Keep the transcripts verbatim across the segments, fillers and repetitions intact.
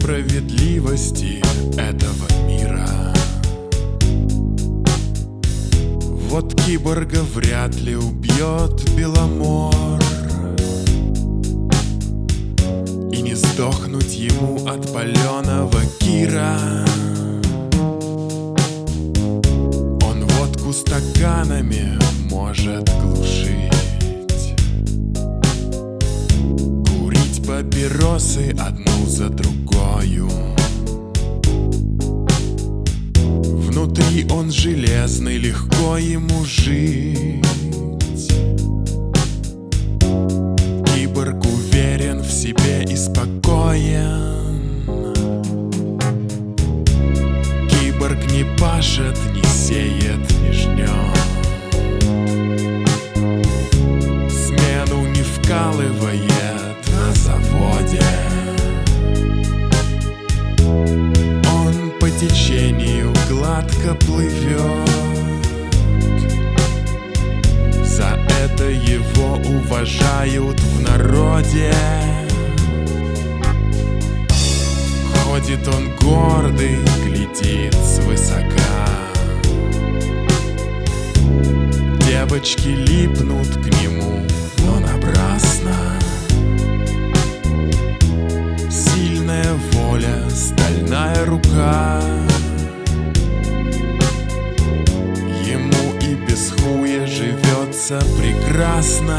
несправедливости этого мира. Вот киборга вряд ли убьет Беломор, и не сдохнуть ему от паленого Кира. Он водку стаканами может глушить, курить папиросы одну за другою. Внутри он железный, легко ему жить. Киборг уверен в себе и спокоен. Киборг не пашет, не сеет, не жнет, смену не вкалывает на заводе. Он по течению гладко плывет. За это его уважают в народе. Ходит он гордый, глядит свысока. Девочки липнут к нему, но напрасно. Сильная воля, стальная рука. Ему и без хуя живется прекрасно.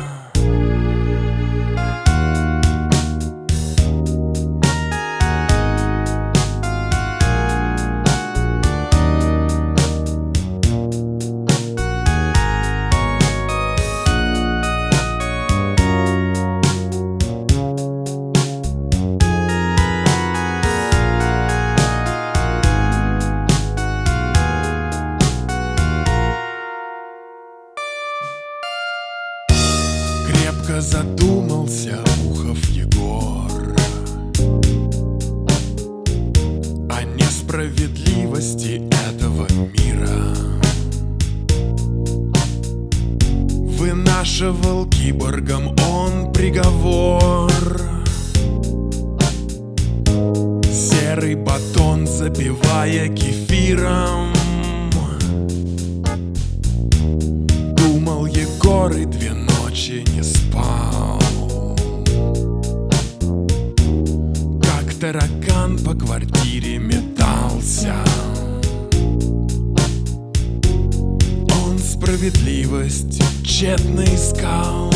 Крепко задумался Ухов Егор о несправедливости этого мира. Вынашивал киборгам он приговор. Серый батон запивая кефиром. Думал Егор и две ночи не спал, как таракан по квартире метался. Он справедливость тщетно искал.